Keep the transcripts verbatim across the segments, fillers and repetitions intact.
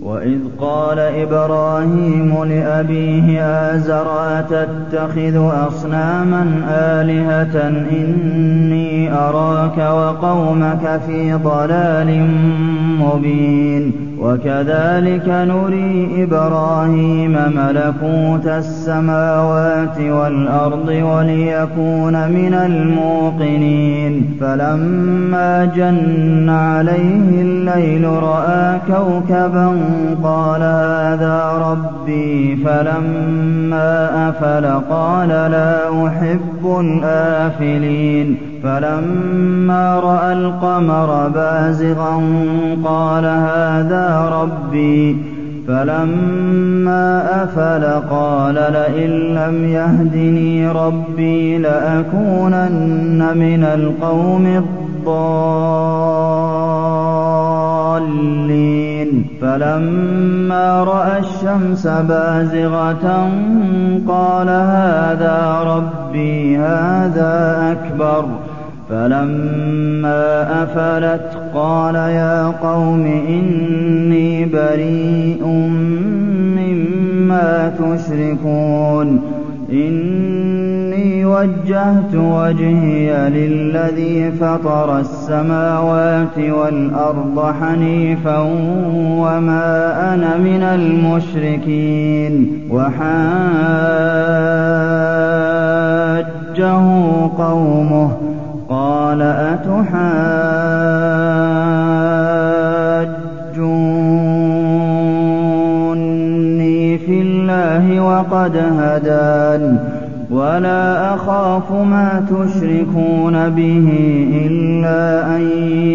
وإذ قال إبراهيم لأبيه آزر أتتخذ أصناما آلهة إني أراك وقومك في ضلال مبين وكذلك نري إبراهيم ملكوت السماوات والأرض وليكون من الموقنين فلما جن عليه الليل رأى كوكبا قال هذا ربي فلما أفل قال لا أحب الآفلين فلما رأى القمر بازغا قال هذا ربي فلما أفل قال لئن لم يهدني ربي لأكونن من القوم الضالين فلما رأى الشمس بازغة قال هذا ربي هذا أكبر فلما أفلت قال يا قوم إني بريء مما تشركون إني وجهت وجهي للذي فطر السماوات والأرض حنيفا وما أنا من المشركين وحاجه قومه قال أتحاجوني في الله وقد هدان ولا أخاف ما تشركون به إلا أن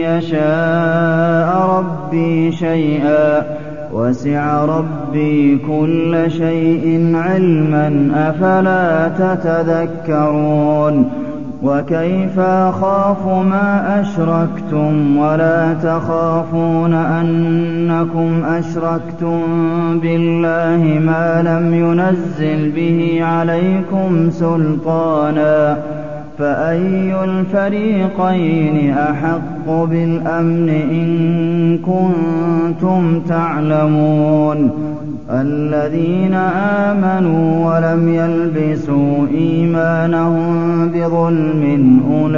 يشاء ربي شيئا وسع ربي كل شيء علما أفلا تتذكرون وكيف أخاف ما أشركتم ولا تخافون أنكم أشركتم بالله ما لم ينزل به عليكم سلطانا فأي الفريقين أحق بالأمن إن كنتم تعلمون الذين آمنوا ولم يلبسوا إيمانهم بظلم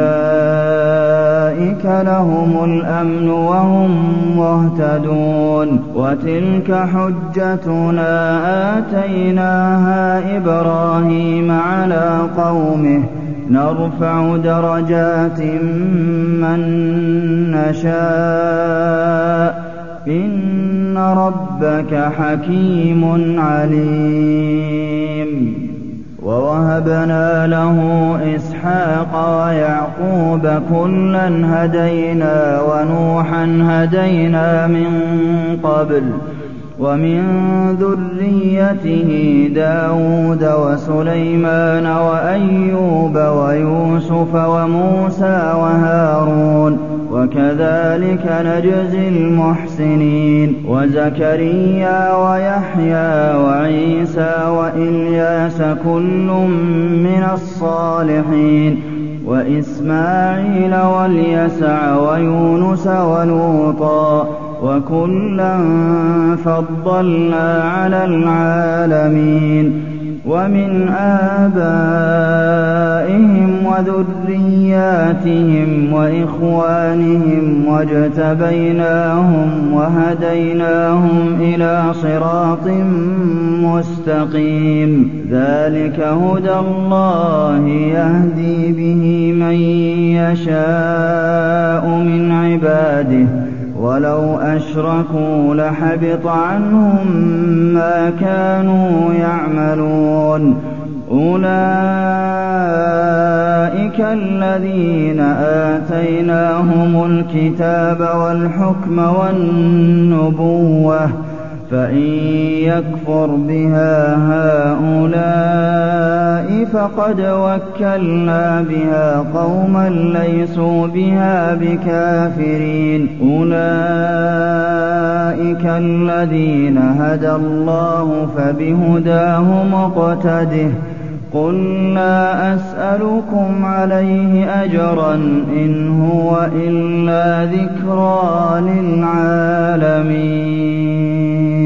أولئك لهم الأمن وهم مهتدون وتلك حجتنا آتيناها إبراهيم على قومه نرفع درجات من نشاء إن ربك حكيم عليم ووهبنا له إسحاق ويعقوب كلا هدينا ونوحا هدينا من قبل ومن ذريته داود وسليمان وأيوب ويوسف وموسى وهارون وكذلك نجزي المحسنين وزكريا ويحيى وعيسى وإلياس كل من الصالحين وإسماعيل واليسع ويونس ولوطا وكلا فضلنا على العالمين ومن آبائهم وذرياتهم وإخوانهم واجتبيناهم وهديناهم إلى صراط مستقيم ذلك هدى الله يهدي به من يشاء من عباده ولو أشركوا لحبط عنهم ما كانوا يعملون أولئك الذين آتيناهم الكتاب والحكم والنبوة فإن يكفر بها هؤلاء فقد وكلنا بها قوما ليسوا بها بكافرين أولئك الذين هدى الله فبهداه مقتده قل لا أسألكم عليه أجرا إن هو إلا ذكرى للعالمين